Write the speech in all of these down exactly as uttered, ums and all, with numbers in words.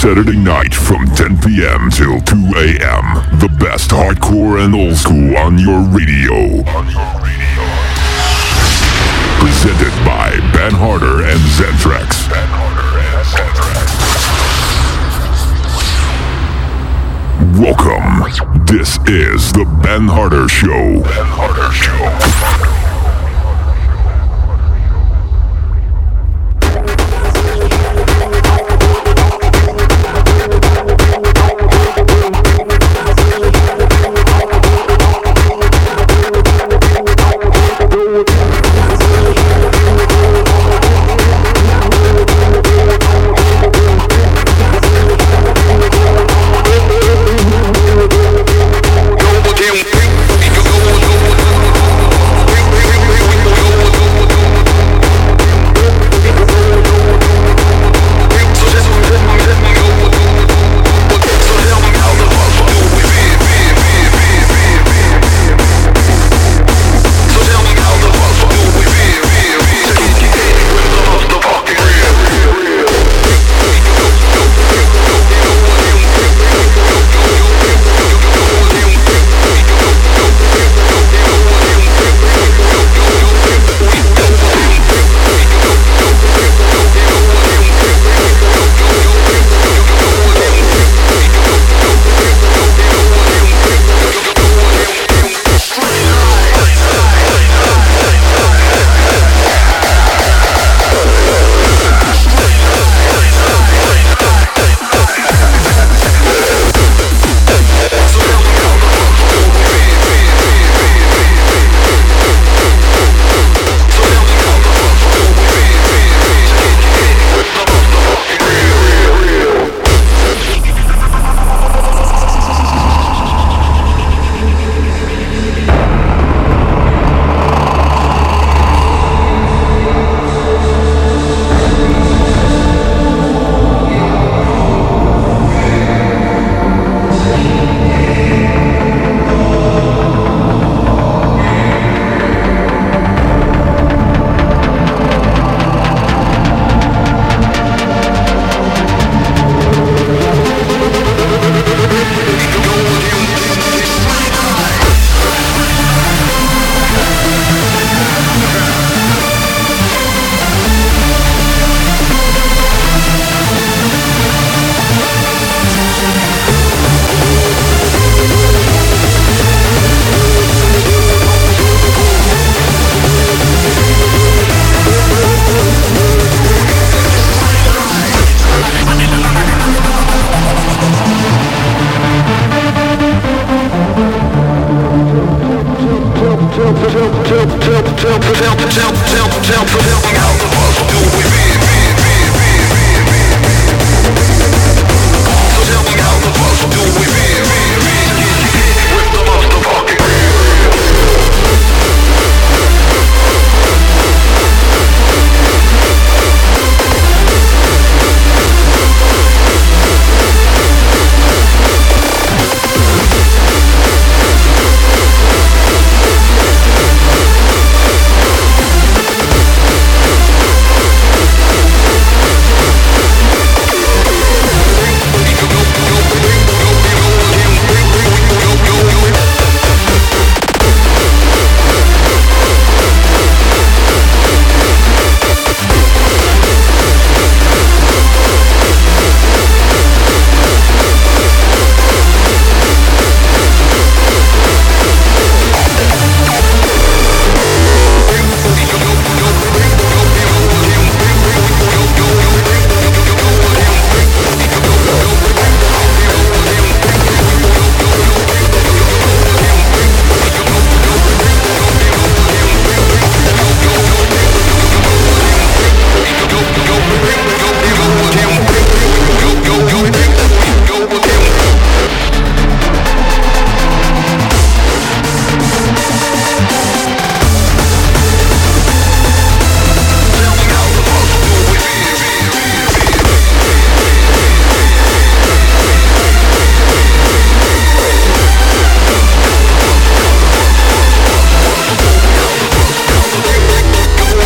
Saturday night from ten p.m. till two a.m. The best hardcore and old school on your radio. Presented by Ben Harder and Zentrax. Ben Harder and Zentrax. Welcome. This is the Ben Harder Show. Ben Harder Show.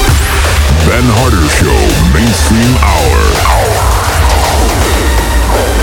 Ben Harder Show Mainstream Hour.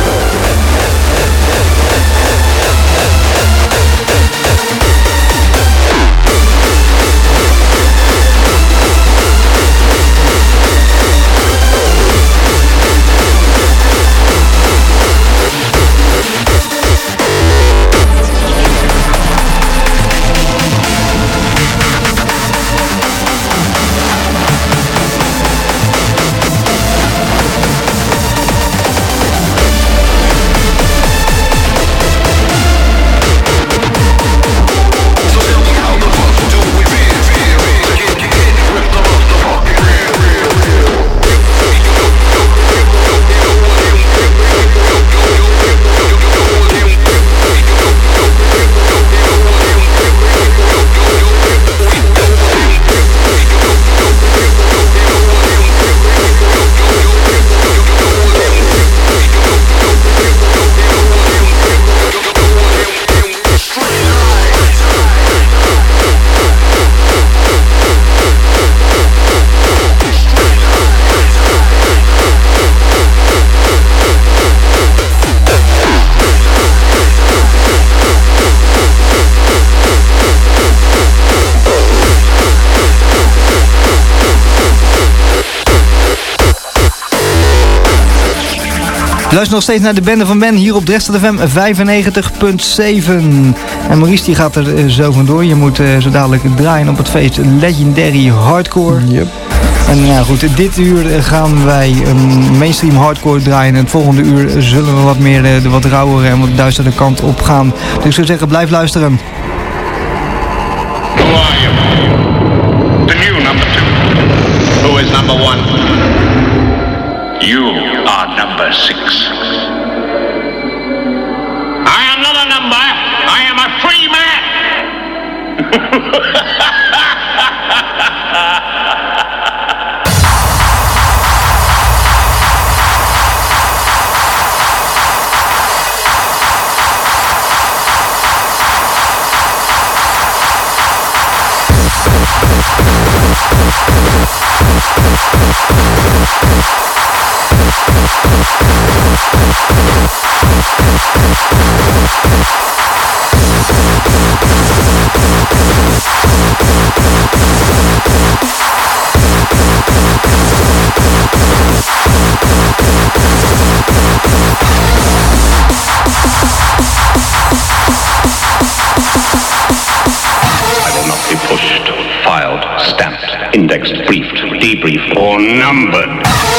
Luister nog steeds naar de bende van Ben hier op Dresden F M vijfennegentig punt zeven. En Maurice die gaat er zo vandoor. Je moet uh, zo dadelijk draaien op het feest Legendary Hardcore. Yep. En ja goed, dit uur gaan wij um, mainstream hardcore draaien. En het volgende uur zullen we wat meer uh, de wat rauwere en wat duistere kant op gaan. Dus ik zou zeggen, blijf luisteren. Who are you? The new number two. Who is number one? You are number six. I am not a number. I am a free man. Pushed, filed, stamped, indexed, briefed, debriefed, or numbered.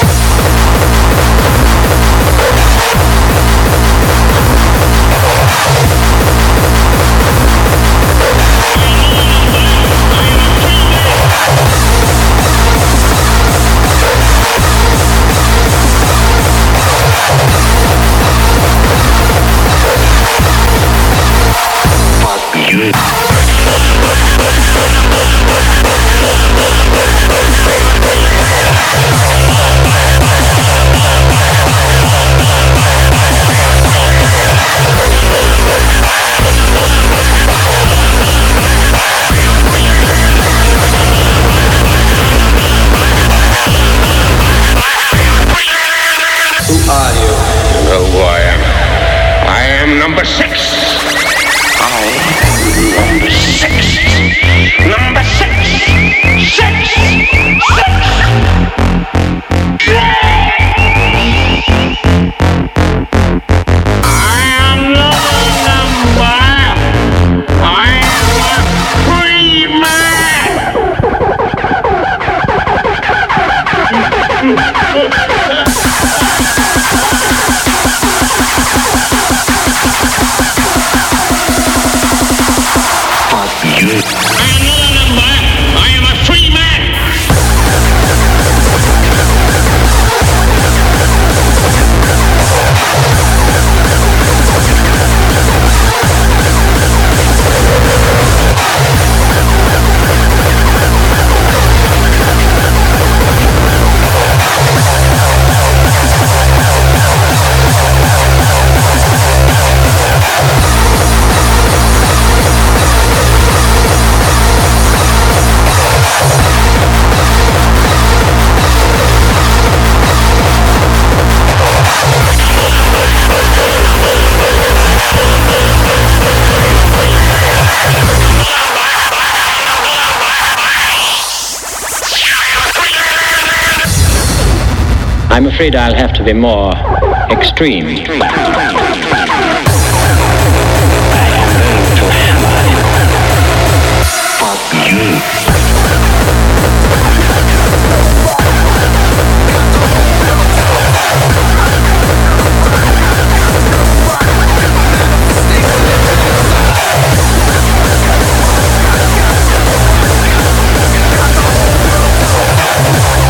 I'm afraid I'll have to be more extreme. I am going to hammer. Fuck you.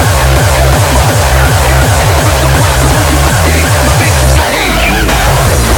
Hey, you.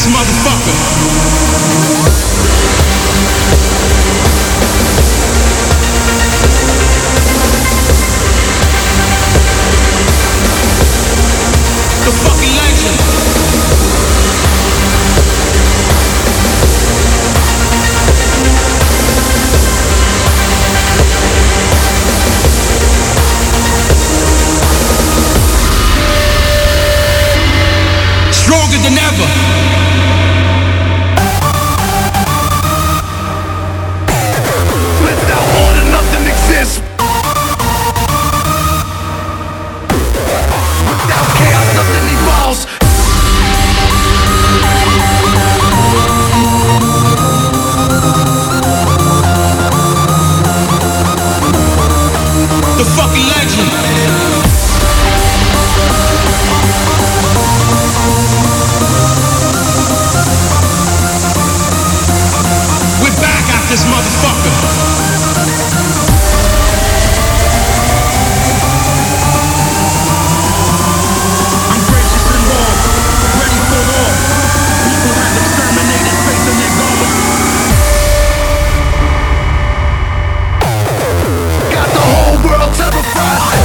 motherfucker. The fucking legend. Stronger than ever. Without order, nothing exists. Without chaos, nothing evolves. The fucking legend. This motherfucker. I'm gracious and raw, ready for war. People have exterminated faith in their God. Got the whole world terrified.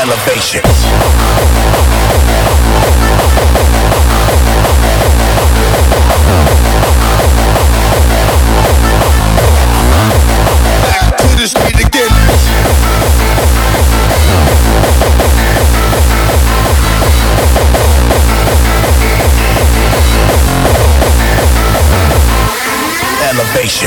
elevation. Back to the street again. Elevation.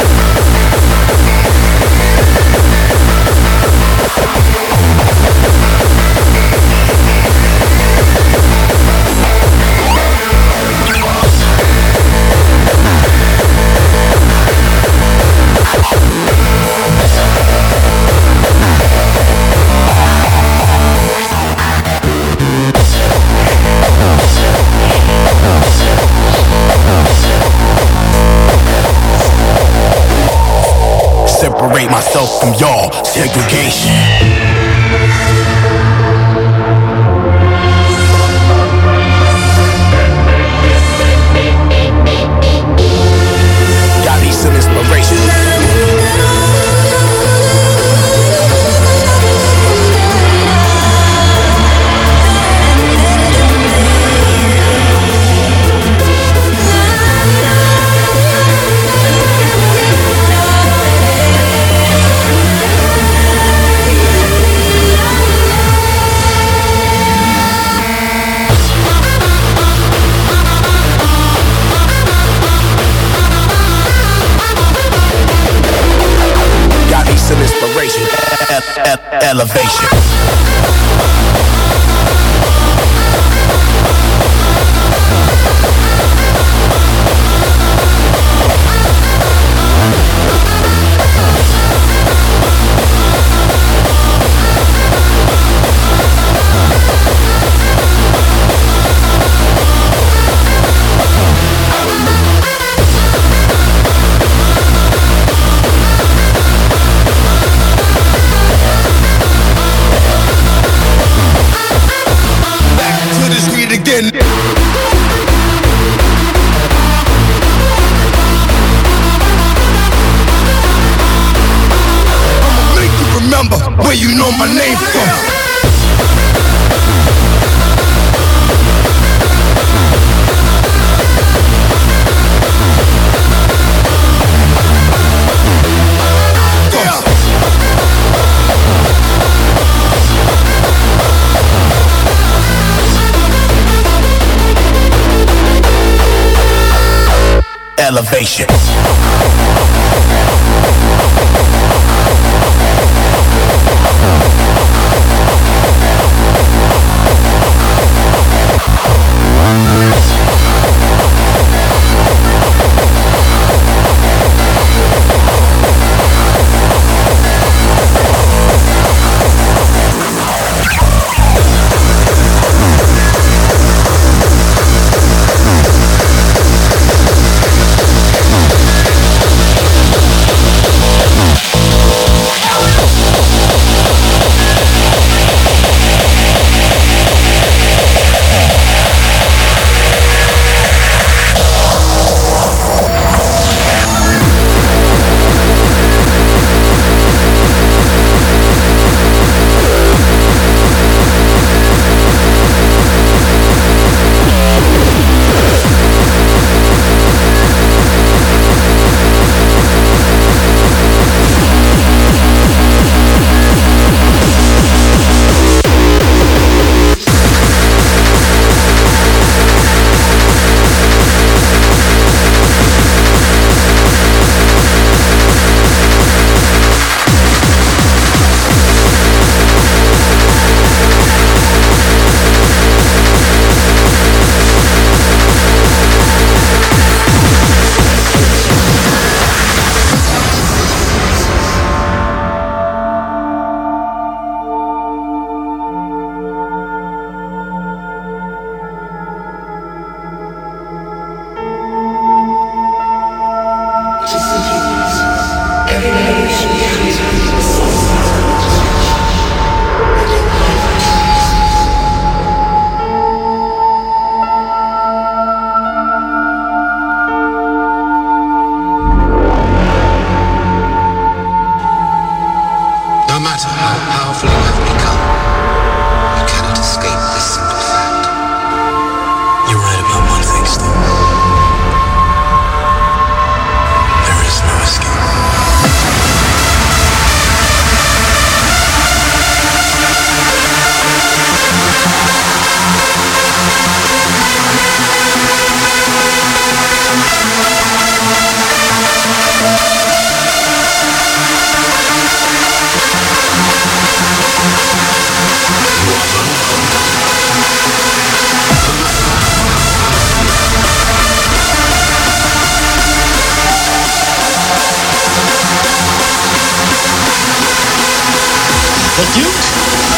Separate myself from y'all, segregation. Got me some inspiration. Some inspiration, e- e- elevation. Again. I'ma make you remember where you know my name from. Elevation.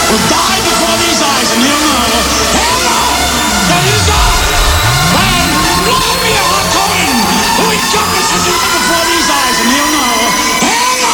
will die before these eyes, and he'll know. Hell no! There is God! And glory be to Hulk Hogan, who he jumps to die before these eyes, and he'll know. Hell no!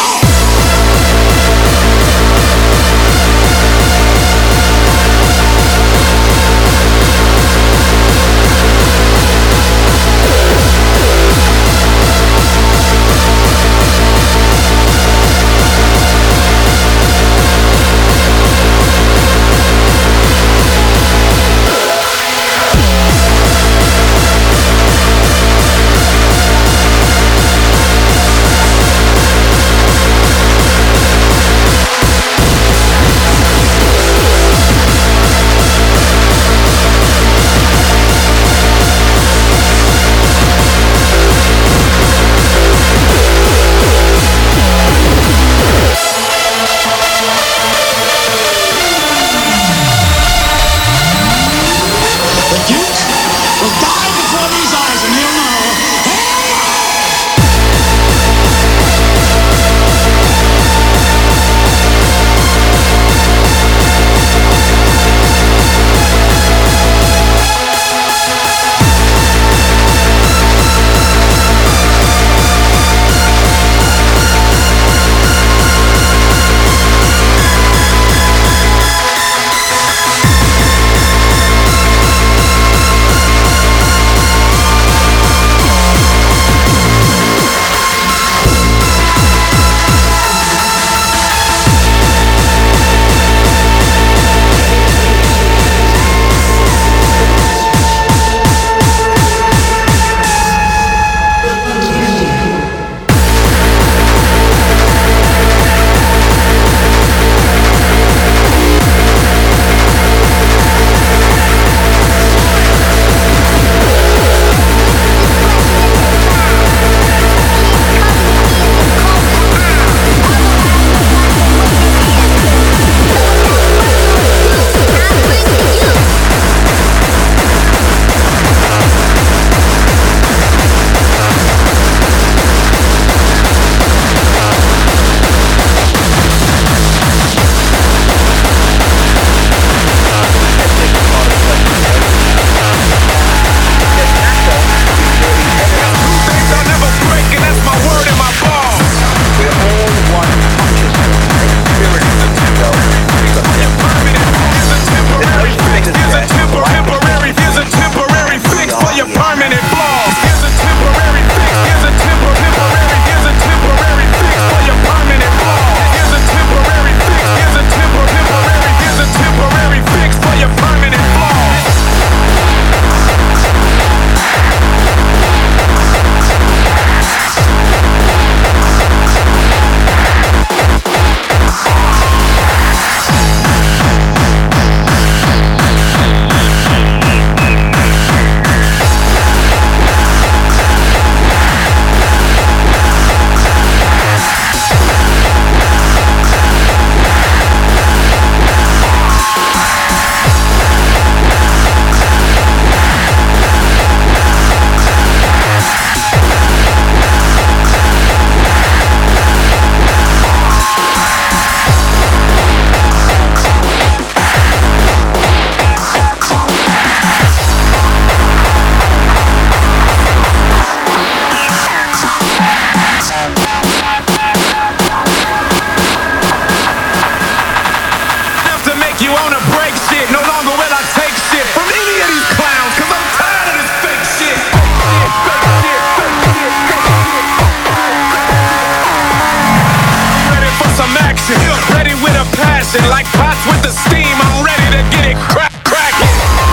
Like pots with the steam, I'm ready to get it crack, crackin'.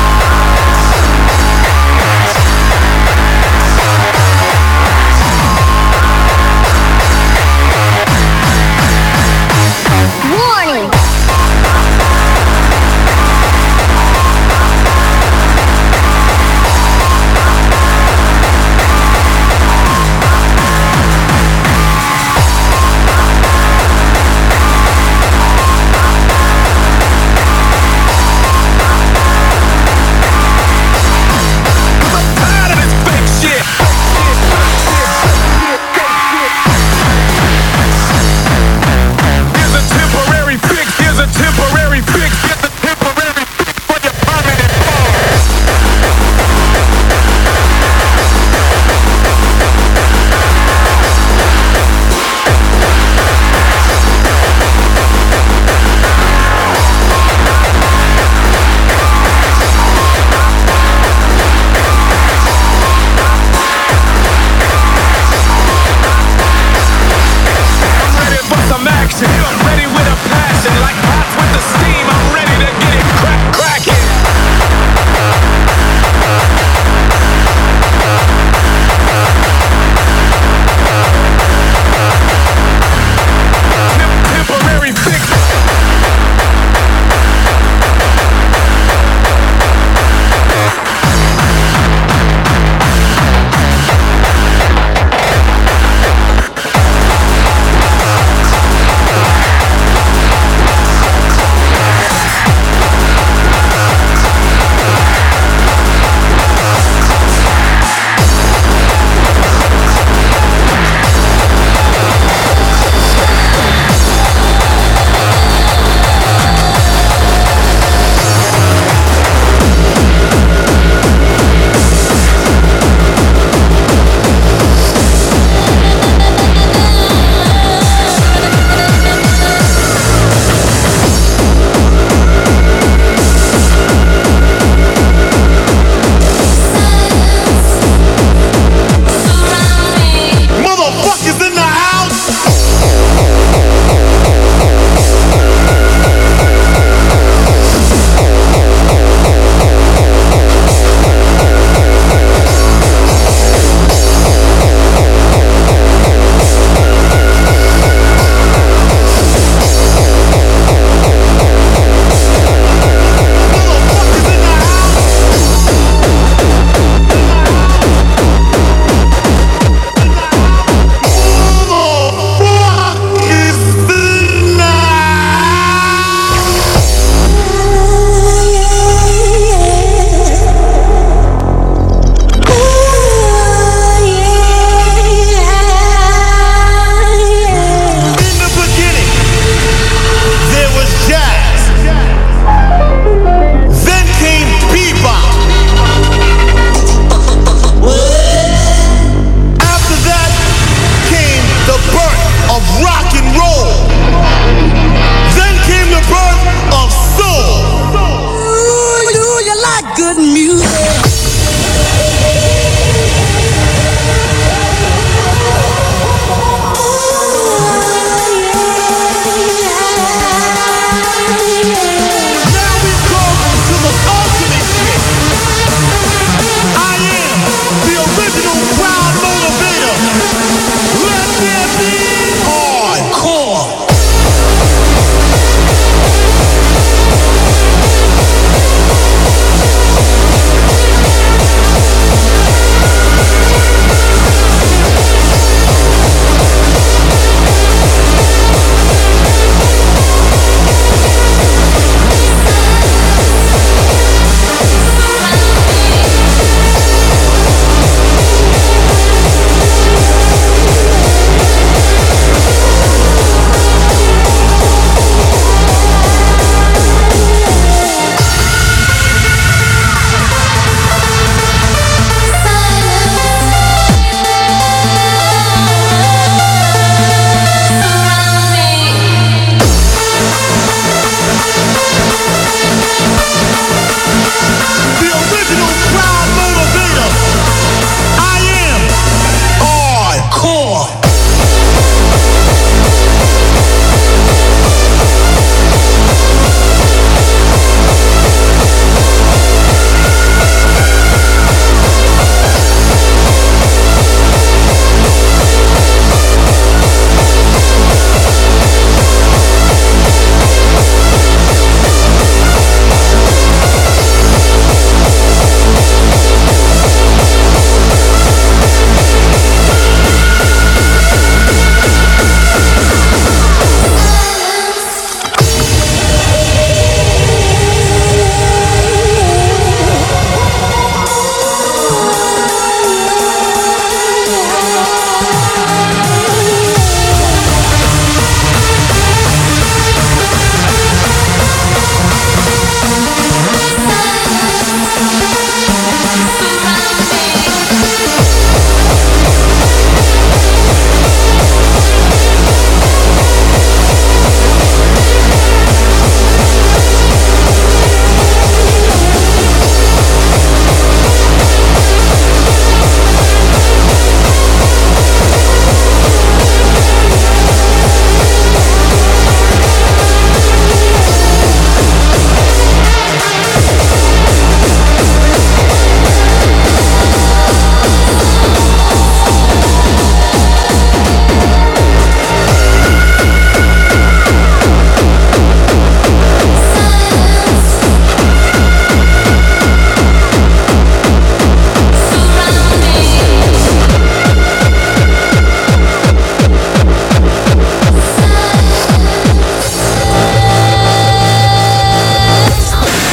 Warning! temporary fix. Get the temporary fix for your permanent fall. Ready with a passion, like hot with the steam. I'm ready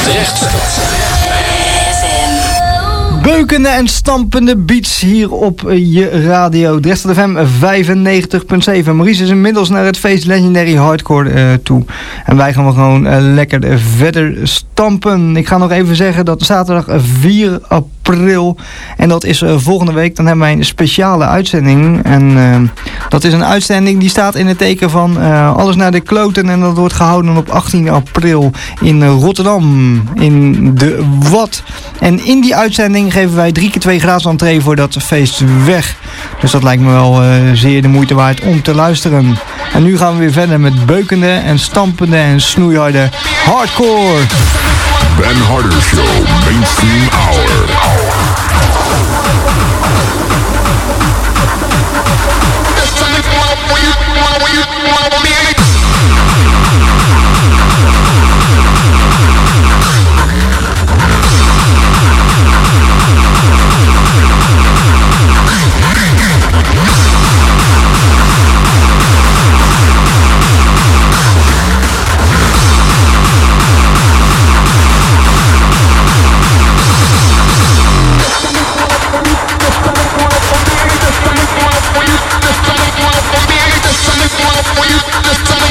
Beukende en stampende beats hier op je radio. Dresden F M vijfennegentig punt zeven. Maurice is inmiddels naar het feest Legendary Hardcore uh, toe. En wij gaan wel gewoon uh, lekker verder stampen. Ik ga nog even zeggen dat zaterdag vier april. En dat is uh, volgende week. Dan hebben wij een speciale uitzending. En uh, dat is een uitzending die staat in het teken van uh, alles naar de kloten. En dat wordt gehouden op achttien april in uh, Rotterdam. In de Wat. En in die uitzending geven wij drie keer twee gratis entree voor dat feest weg. Dus dat lijkt me wel uh, zeer de moeite waard om te luisteren. En nu gaan we weer verder met beukende en stampende en snoeiharde hardcore. Ben Harder Show, Mainstream Hour. Just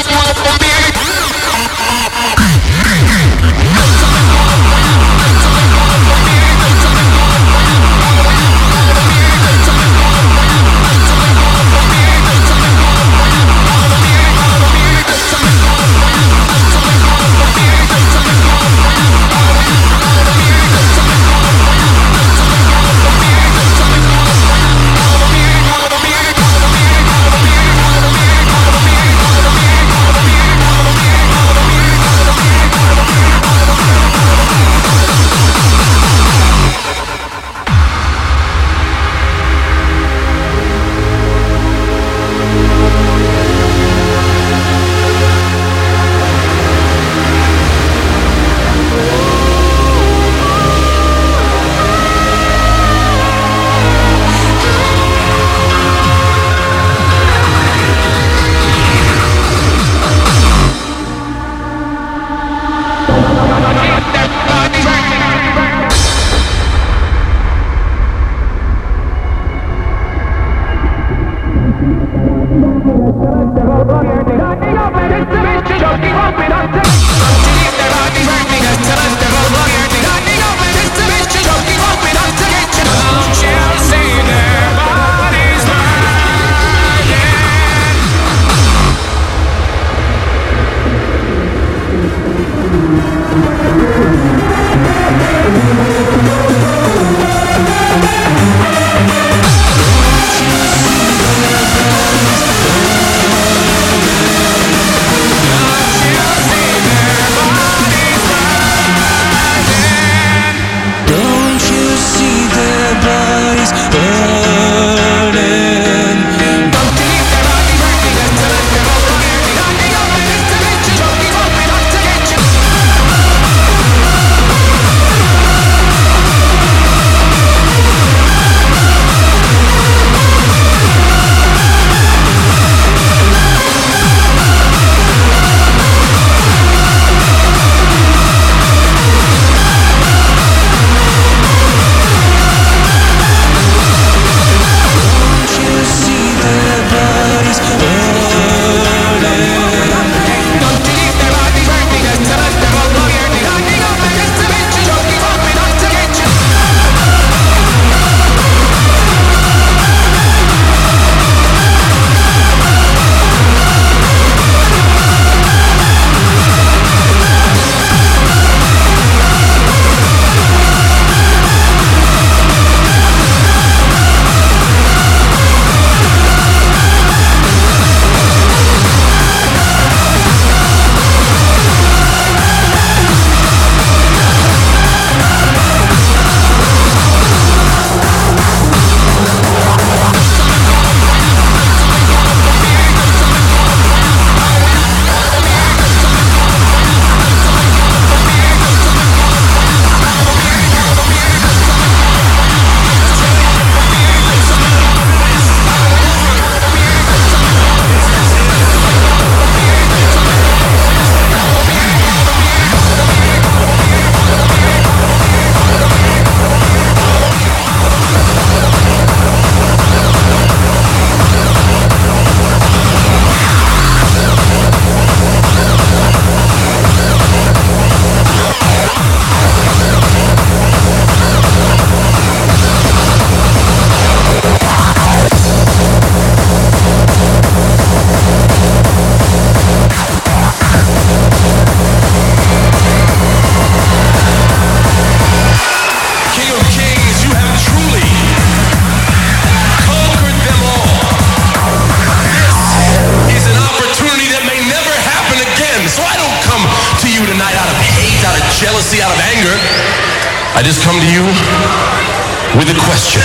jealousy out of anger. I just come to you with a question.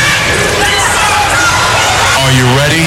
Are you ready?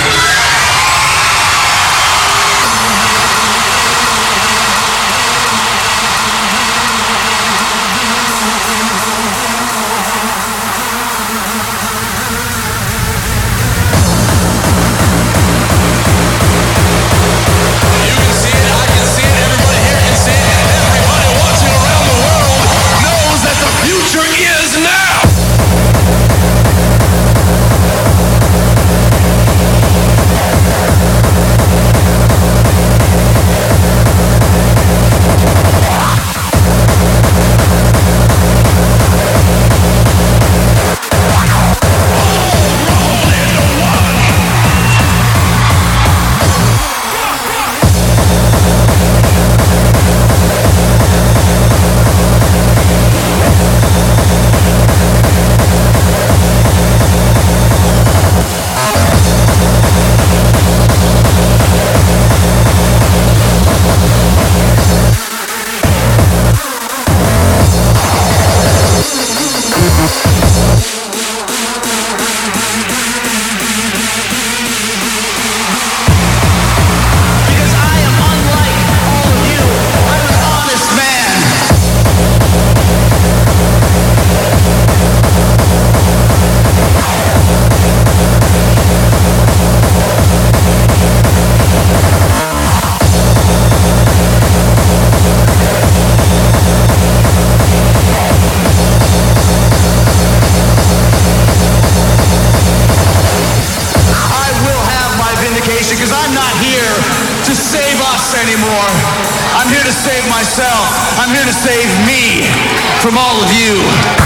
From all of you.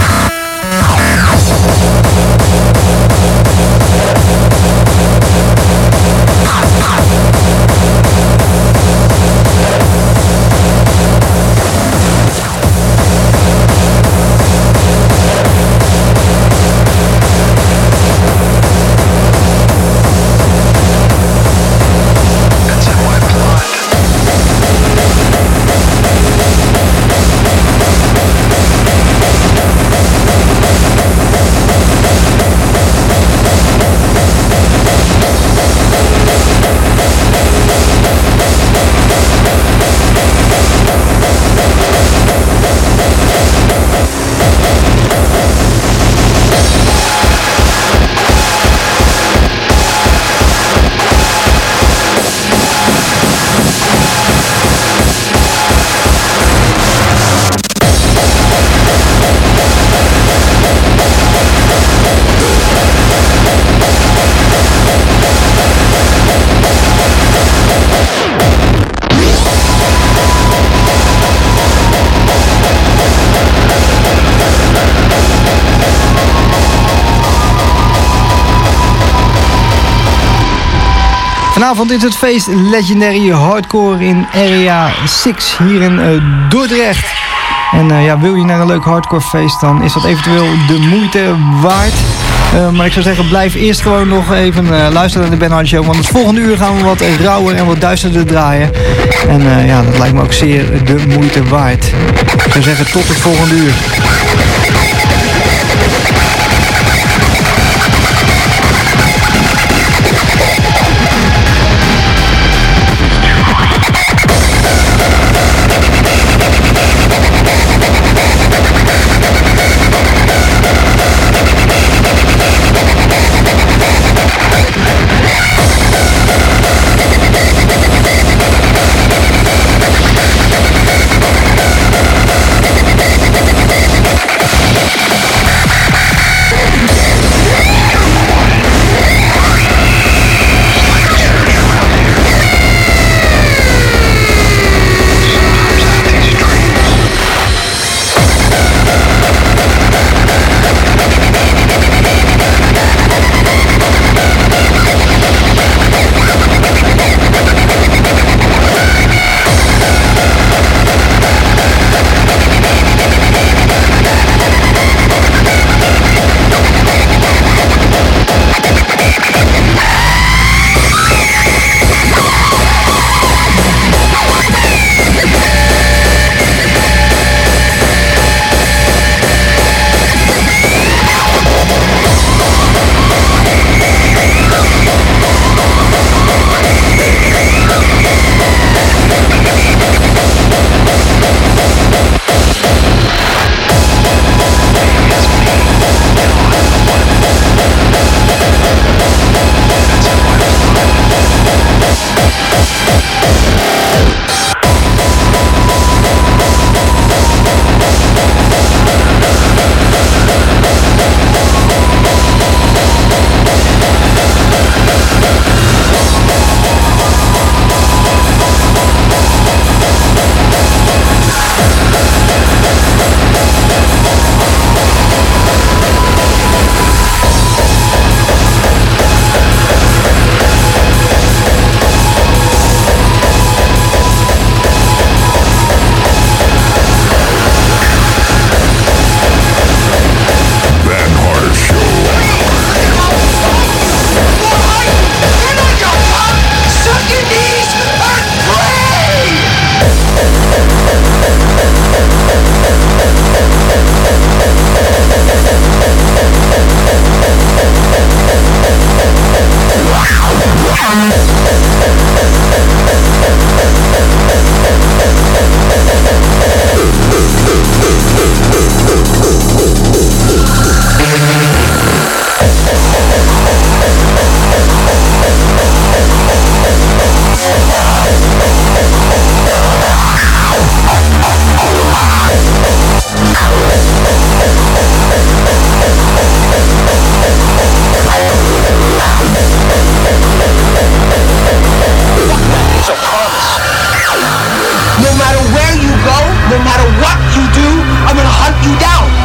Vanavond is het feest Legendary Hardcore in Area zes hier in uh, Dordrecht. En uh, ja, wil je naar een leuk hardcore feest, dan is dat eventueel de moeite waard. Uh, maar ik zou zeggen, blijf eerst gewoon nog even uh, luisteren naar de Ben Hardy Show. Want het volgende uur gaan we wat rauwer en wat duisterder draaien. En uh, ja, dat lijkt me ook zeer de moeite waard. Ik zou zeggen, tot het volgende uur.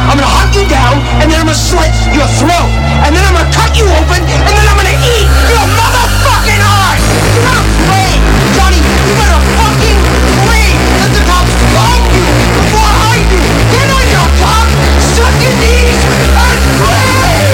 I'm gonna hunt you down, and then I'm gonna slit your throat. And then I'm gonna cut you open, and then I'm gonna eat your motherfucking heart! You better pray, Johnny, you better fucking pray that the cops find you before I do! Get on your top, suck your knees, and pray!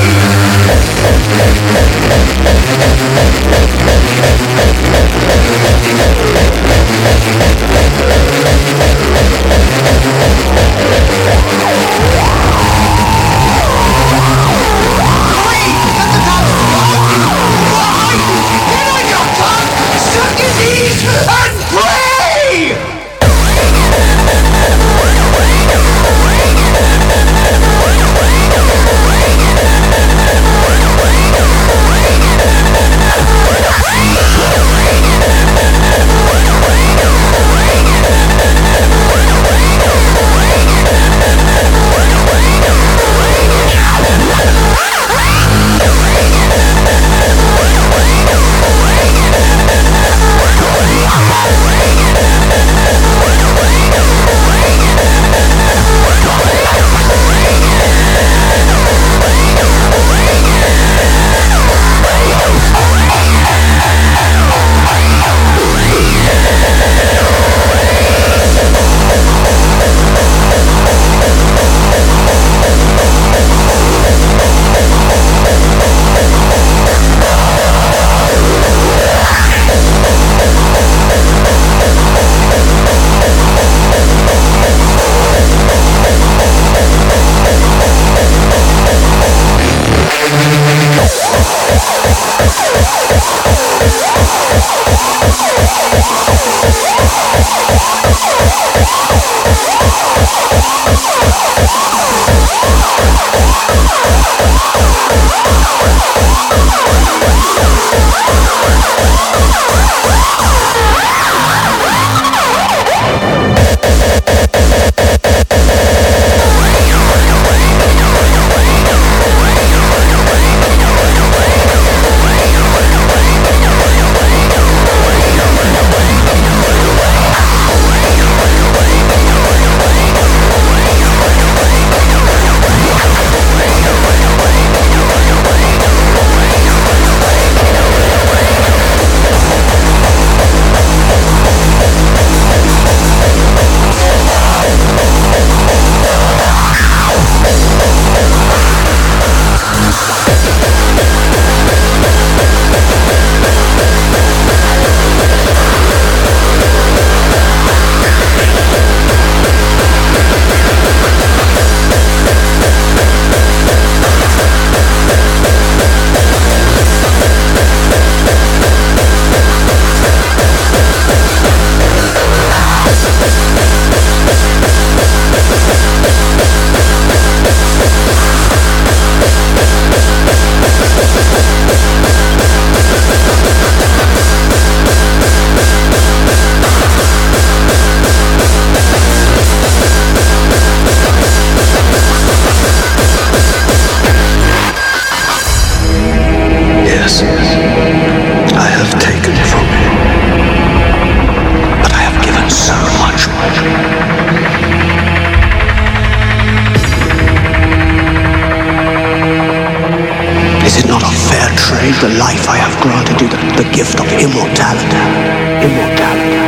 The life I have granted you, the, the gift of immortality. Immortality.